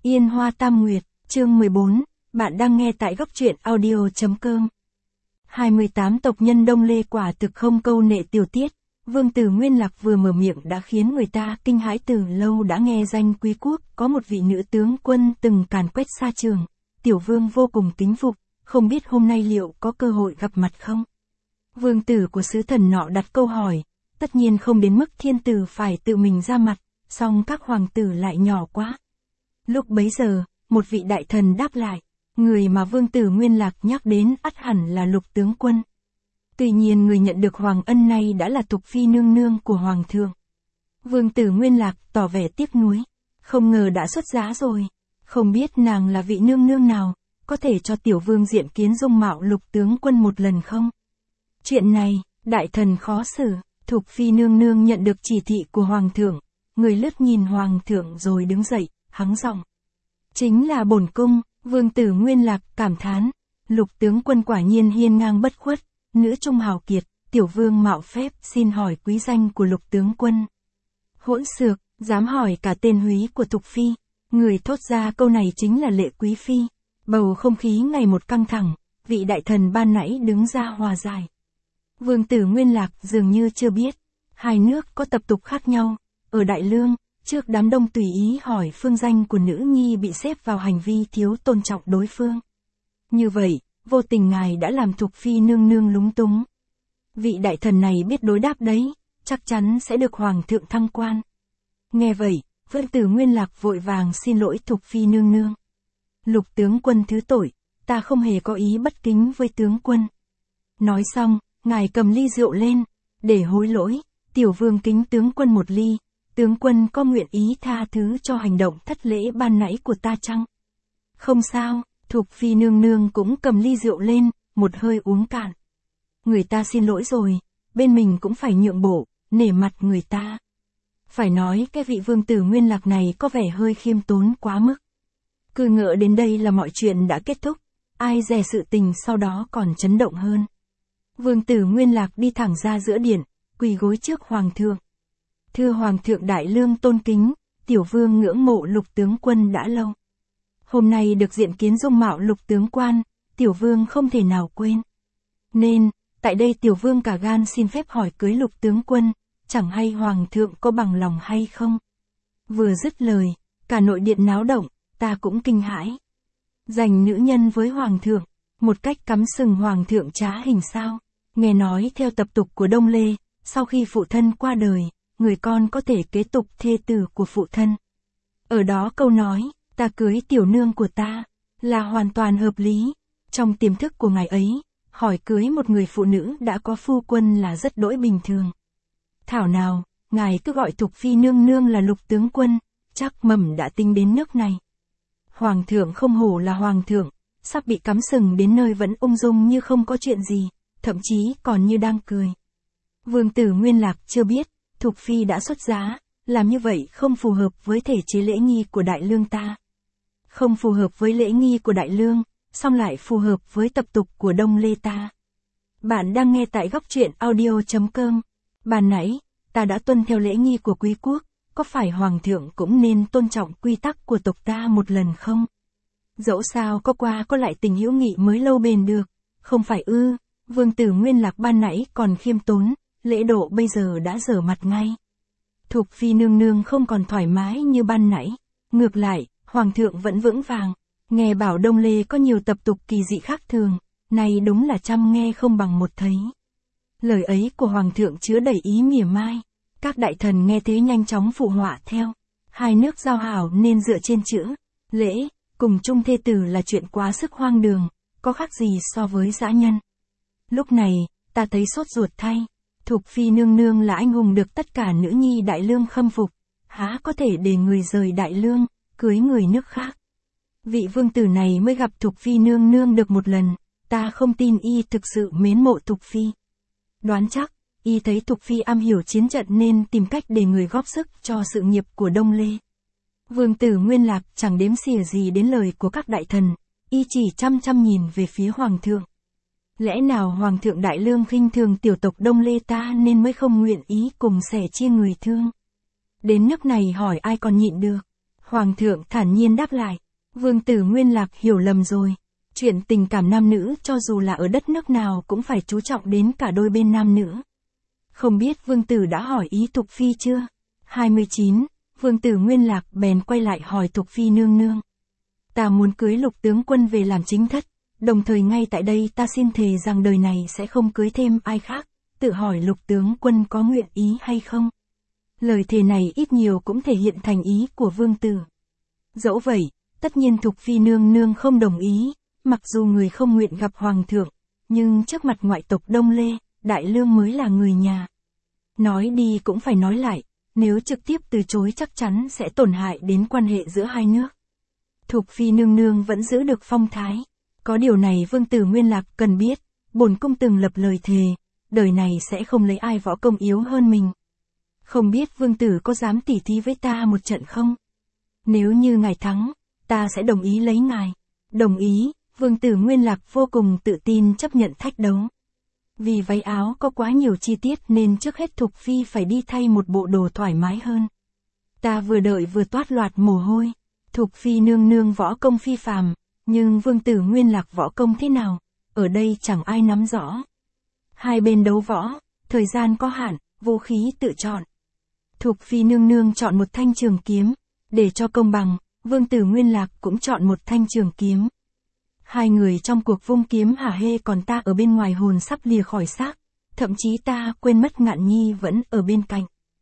Yên Hoa Tam Nguyệt, chương 14, bạn đang nghe tại góc truyện audio.com. 28 tộc nhân Đông Lê quả thực không câu nệ tiểu tiết, Vương tử Nguyên Lạc vừa mở miệng đã khiến người ta kinh hãi. Từ lâu đã nghe danh Quý Quốc, có một vị nữ tướng quân từng càn quét xa trường, tiểu vương vô cùng kính phục, không biết hôm nay liệu có cơ hội gặp mặt không? Vương tử của sứ thần nọ đặt câu hỏi, tất nhiên không đến mức thiên tử phải tự mình ra mặt, song các hoàng tử lại nhỏ quá. Lúc bấy giờ, một vị đại thần đáp lại, người mà Vương tử Nguyên Lạc nhắc đến ắt hẳn là Lục tướng quân. Tuy nhiên người nhận được hoàng ân này đã là Thục Phi nương nương của hoàng thượng. Vương tử Nguyên Lạc tỏ vẻ tiếc nuối, không ngờ đã xuất giá rồi, không biết nàng là vị nương nương nào, có thể cho tiểu vương diện kiến dung mạo Lục tướng quân một lần không? Chuyện này, đại thần khó xử. Thục Phi nương nương nhận được chỉ thị của hoàng thượng, người lướt nhìn hoàng thượng rồi đứng dậy, hắng giọng. Chính là bổn cung. Vương tử Nguyên Lạc cảm thán, Lục tướng quân quả nhiên hiên ngang bất khuất, nữ trung hào kiệt, tiểu vương mạo phép xin hỏi quý danh của Lục tướng quân. Hỗn xược, dám hỏi cả tên húy của Thục Phi, người thốt ra câu này chính là Lệ Quý Phi. Bầu không khí ngày một căng thẳng, vị đại thần ban nãy đứng ra hòa giải. Vương tử Nguyên Lạc dường như chưa biết, hai nước có tập tục khác nhau, ở Đại Lương, trước đám đông tùy ý hỏi phương danh của nữ nhi bị xếp vào hành vi thiếu tôn trọng đối phương. Như vậy, vô tình ngài đã làm Thục Phi nương nương lúng túng. Vị đại thần này biết đối đáp đấy, chắc chắn sẽ được hoàng thượng thăng quan. Nghe vậy, Vương tử Nguyên Lạc vội vàng xin lỗi Thục Phi nương nương. Lục tướng quân thứ tội, ta không hề có ý bất kính với tướng quân. Nói xong, ngài cầm ly rượu lên, để hối lỗi, tiểu vương kính tướng quân một ly. Tướng quân có nguyện ý tha thứ cho hành động thất lễ ban nãy của ta chăng? Không sao, Thục Phi nương nương cũng cầm ly rượu lên, một hơi uống cạn. Người ta xin lỗi rồi, bên mình cũng phải nhượng bộ, nể mặt người ta. Phải nói cái vị vương tử Nguyên Lạc này có vẻ hơi khiêm tốn quá mức. Cứ ngỡ đến đây là mọi chuyện đã kết thúc, ai dè sự tình sau đó còn chấn động hơn. Vương tử Nguyên Lạc đi thẳng ra giữa điện, quỳ gối trước hoàng thượng. Thưa hoàng thượng Đại Lương tôn kính, tiểu vương ngưỡng mộ Lục tướng quân đã lâu. Hôm nay được diện kiến dung mạo Lục tướng quan, tiểu vương không thể nào quên. Nên, tại đây tiểu vương cả gan xin phép hỏi cưới Lục tướng quân, chẳng hay hoàng thượng có bằng lòng hay không. Vừa dứt lời, cả nội điện náo động, ta cũng kinh hãi. Giành nữ nhân với hoàng thượng, một cách cắm sừng hoàng thượng trá hình sao. Nghe nói theo tập tục của Đông Lê, sau khi phụ thân qua đời, người con có thể kế tục thê tử của phụ thân. Ở đó câu nói, ta cưới tiểu nương của ta, là hoàn toàn hợp lý. Trong tiềm thức của ngài ấy, hỏi cưới một người phụ nữ đã có phu quân là rất đỗi bình thường. Thảo nào, ngài cứ gọi Thục Phi nương nương là Lục tướng quân, chắc mầm đã tính đến nước này. Hoàng thượng không hổ là hoàng thượng, sắp bị cắm sừng đến nơi vẫn ung dung như không có chuyện gì, thậm chí còn như đang cười. Vương tử Nguyên Lạc chưa biết, Thục Phi đã xuất giá, làm như vậy không phù hợp với thể chế lễ nghi của Đại Lương ta. Không phù hợp với lễ nghi của Đại Lương, song lại phù hợp với tập tục của Đông Lê ta. Bạn đang nghe tại góc truyện audio.com. Ban nãy, ta đã tuân theo lễ nghi của Quý Quốc, có phải hoàng thượng cũng nên tôn trọng quy tắc của tộc ta một lần không? Dẫu sao có qua có lại tình hữu nghị mới lâu bền được, không phải ư? Vương tử Nguyên Lạc ban nãy còn khiêm tốn, lễ độ bây giờ đã dở mặt ngay. Thục Phi nương nương không còn thoải mái như ban nãy, ngược lại, hoàng thượng vẫn vững vàng. Nghe bảo Đông Lê có nhiều tập tục kỳ dị khác thường, này đúng là trăm nghe không bằng một thấy. Lời ấy của hoàng thượng chứa đầy ý mỉa mai, các đại thần nghe thế nhanh chóng phụ họa theo. Hai nước giao hảo nên dựa trên chữ lễ, cùng chung thê tử là chuyện quá sức hoang đường, có khác gì so với dã nhân. Lúc này, ta thấy sốt ruột thay. Thục Phi nương nương là anh hùng được tất cả nữ nhi Đại Lương khâm phục, há có thể để người rời Đại Lương, cưới người nước khác. Vị vương tử này mới gặp Thục Phi nương nương được một lần, ta không tin y thực sự mến mộ Thục Phi. Đoán chắc, y thấy Thục Phi am hiểu chiến trận nên tìm cách để người góp sức cho sự nghiệp của Đông Lê. Vương tử Nguyên Lạc chẳng đếm xỉa gì đến lời của các đại thần, y chỉ chăm chăm nhìn về phía hoàng thượng. Lẽ nào hoàng thượng Đại Lương khinh thường tiểu tộc Đông Lê ta nên mới không nguyện ý cùng sẻ chia người thương? Đến nước này hỏi ai còn nhịn được. Hoàng thượng thản nhiên đáp lại. Vương tử Nguyên Lạc hiểu lầm rồi. Chuyện tình cảm nam nữ cho dù là ở đất nước nào cũng phải chú trọng đến cả đôi bên nam nữ. Không biết vương tử đã hỏi ý Thục Phi chưa? 29, vương tử Nguyên Lạc bèn quay lại hỏi Thục Phi nương nương. Ta muốn cưới Lục tướng quân về làm chính thất, đồng thời ngay tại đây ta xin thề rằng đời này sẽ không cưới thêm ai khác, tự hỏi Lục tướng quân có nguyện ý hay không? Lời thề này ít nhiều cũng thể hiện thành ý của vương tử. Dẫu vậy, tất nhiên Thục Phi nương nương không đồng ý, mặc dù người không nguyện gặp hoàng thượng, nhưng trước mặt ngoại tộc Đông Lê, Đại Lương mới là người nhà. Nói đi cũng phải nói lại, nếu trực tiếp từ chối chắc chắn sẽ tổn hại đến quan hệ giữa hai nước. Thục Phi nương nương vẫn giữ được phong thái. Có điều này vương tử Nguyên Lạc cần biết, bổn cung từng lập lời thề, đời này sẽ không lấy ai võ công yếu hơn mình. Không biết vương tử có dám tỉ thí với ta một trận không? Nếu như ngài thắng, ta sẽ đồng ý lấy ngài. Đồng ý, vương tử Nguyên Lạc vô cùng tự tin chấp nhận thách đấu. Vì váy áo có quá nhiều chi tiết nên trước hết Thục Phi phải đi thay một bộ đồ thoải mái hơn. Ta vừa đợi vừa toát loạt mồ hôi. Thục Phi nương nương võ công phi phàm, nhưng vương tử Nguyên Lạc võ công thế nào, ở đây chẳng ai nắm rõ. Hai bên đấu võ, thời gian có hạn, vũ khí tự chọn. Thục Phi nương nương chọn một thanh trường kiếm, để cho công bằng, vương tử Nguyên Lạc cũng chọn một thanh trường kiếm. Hai người trong cuộc vung kiếm hả hê còn ta ở bên ngoài hồn sắp lìa khỏi xác, thậm chí ta quên mất Ngạn Nhi vẫn ở bên cạnh.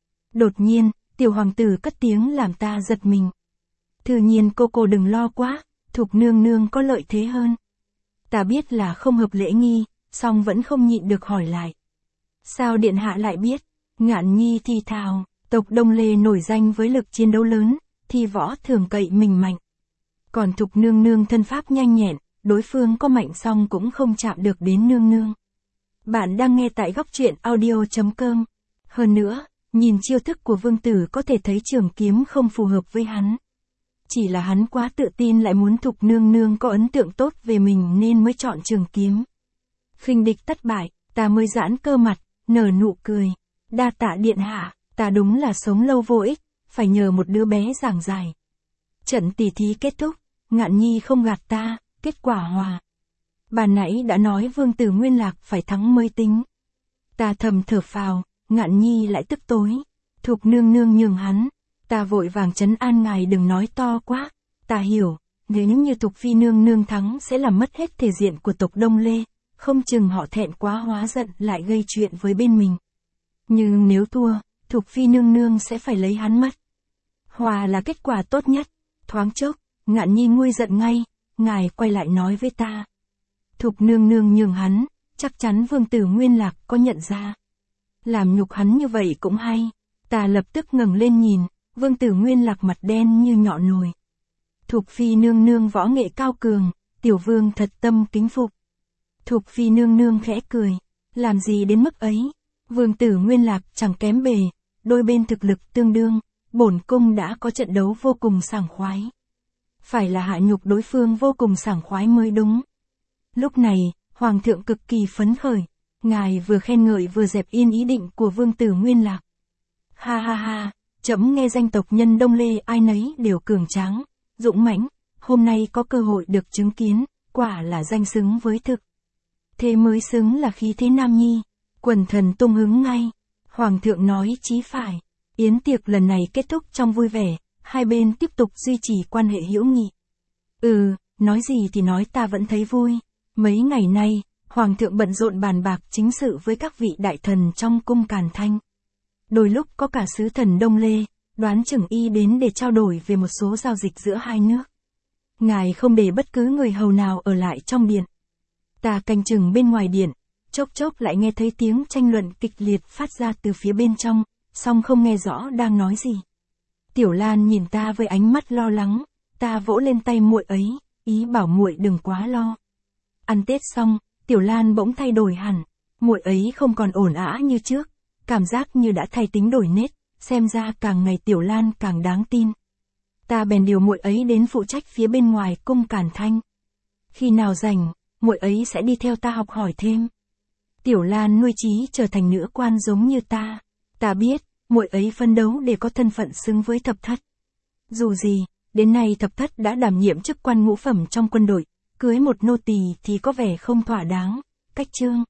Đột nhiên, tiểu hoàng tử cất tiếng làm ta giật mình. Tự nhiên cô đừng lo quá, Thục nương nương có lợi thế hơn. Ta biết là không hợp lễ nghi, song vẫn không nhịn được hỏi lại. Sao điện hạ lại biết? Ngạn Nhi thì thào, tộc Đông Lê nổi danh với lực chiến đấu lớn, thi võ thường cậy mình mạnh. Còn Thục nương nương thân pháp nhanh nhẹn, đối phương có mạnh song cũng không chạm được đến nương nương. Bạn đang nghe tại góc truyện audio.com. Hơn nữa, nhìn chiêu thức của vương tử có thể thấy trường kiếm không phù hợp với hắn. Chỉ là hắn quá tự tin lại muốn Thục nương nương có ấn tượng tốt về mình nên mới chọn trường kiếm. Khinh địch thất bại, ta mới giãn cơ mặt, nở nụ cười. Đa tạ điện hạ, ta đúng là sống lâu vô ích, phải nhờ một đứa bé giảng giải. Trận tỉ thí kết thúc, Ngạn Nhi không gạt ta, kết quả hòa. Bà nãy đã nói vương tử Nguyên Lạc phải thắng mới tính. Ta thầm thở phào, Ngạn Nhi lại tức tối. Thục nương nương nhường hắn. Ta vội vàng trấn an ngài đừng nói to quá. Ta hiểu, nếu như Thục Phi nương nương thắng sẽ làm mất hết thể diện của tộc Đông Lê, không chừng họ thẹn quá hóa giận lại gây chuyện với bên mình. Nhưng nếu thua, Thục Phi nương nương sẽ phải lấy hắn mất. Hòa là kết quả tốt nhất. Thoáng chốc, Ngạn Nhi nguôi giận ngay, ngài quay lại nói với ta. Thục nương nương nhường hắn, chắc chắn vương tử Nguyên Lạc có nhận ra. Làm nhục hắn như vậy cũng hay. Ta lập tức ngẩng lên nhìn, vương tử Nguyên Lạc mặt đen như nhọ nồi. Thục Phi nương nương võ nghệ cao cường, tiểu vương thật tâm kính phục. Thục Phi nương nương khẽ cười, làm gì đến mức ấy. Vương tử Nguyên Lạc chẳng kém bề, đôi bên thực lực tương đương, bổn cung đã có trận đấu vô cùng sảng khoái. Phải là hạ nhục đối phương vô cùng sảng khoái mới đúng. Lúc này, hoàng thượng cực kỳ phấn khởi, ngài vừa khen ngợi vừa dẹp yên ý định của vương tử Nguyên Lạc. Ha ha ha, trẫm nghe danh tộc nhân Đông Lê ai nấy đều cường tráng, dũng mãnh, hôm nay có cơ hội được chứng kiến, quả là danh xứng với thực. Thế mới xứng là khí thế nam nhi, quần thần tung hứng ngay. Hoàng thượng nói chí phải, yến tiệc lần này kết thúc trong vui vẻ, hai bên tiếp tục duy trì quan hệ hữu nghị. Nói gì thì nói ta vẫn thấy vui. Mấy ngày nay, hoàng thượng bận rộn bàn bạc chính sự với các vị đại thần trong cung Càn Thanh. Đôi lúc có cả sứ thần Đông Lê, đoán chừng y đến để trao đổi về một số giao dịch giữa hai nước. Ngài không để bất cứ người hầu nào ở lại trong điện. Ta canh chừng bên ngoài điện, chốc chốc lại nghe thấy tiếng tranh luận kịch liệt phát ra từ phía bên trong, song không nghe rõ đang nói gì. Tiểu Lan nhìn ta với ánh mắt lo lắng, ta vỗ lên tay muội ấy, ý bảo muội đừng quá lo. Ăn Tết xong, Tiểu Lan bỗng thay đổi hẳn, muội ấy không còn ổn ả như trước, cảm giác như đã thay tính đổi nết, xem ra càng ngày Tiểu Lan càng đáng tin. Ta bèn điều muội ấy đến phụ trách phía bên ngoài cung Càn Thanh. Khi nào rảnh, muội ấy sẽ đi theo ta học hỏi thêm. Tiểu Lan nuôi chí trở thành nữ quan giống như ta. Ta biết, muội ấy phấn đấu để có thân phận xứng với thập thất. Dù gì, đến nay thập thất đã đảm nhiệm chức quan ngũ phẩm trong quân đội, cưới một nô tỳ thì có vẻ không thỏa đáng. Cách chương